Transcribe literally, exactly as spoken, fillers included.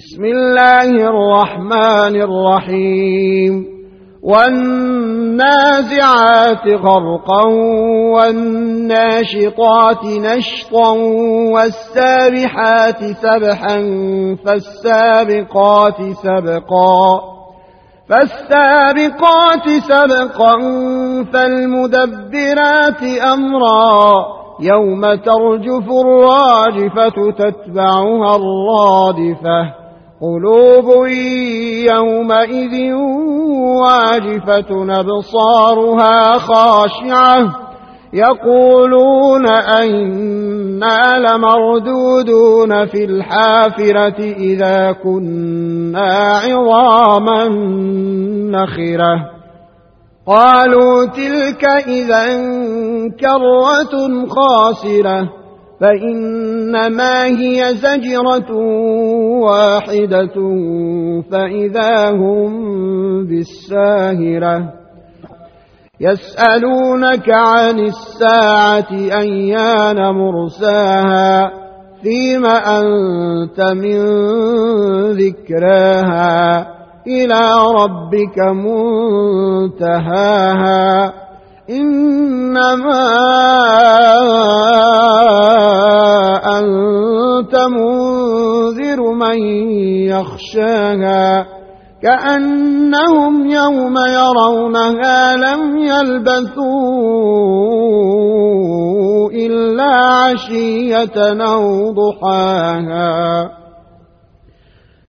بسم الله الرحمن الرحيم والنازعات غرقا والناشطات نشطا والسابحات سبحا فالسابقات سبقا فالسابقات سبقا فالمدبرات أمرا يوم ترجف الراجفة تتبعها الرادفة قلوب يومئذ واجفة أبصارها خاشعة يقولون أئنا لمردودون في الحافرة إذا كنا عظاما نخرة قالوا تلك إذا كرة خاسرة فإنما هي زجرة واحدة فإذا هم بالساهرة يسألونك عن الساعة أيان مرساها فيم أنت من ذكراها إلى ربك منتهاها إنما أنت منذر من يخشاها كأنهم يوم يرونها لم يلبثوا إلا عشية أو ضحاها